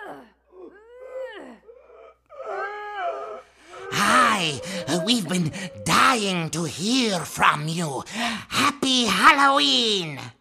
Hi, we've been dying to hear from you. Happy Halloween!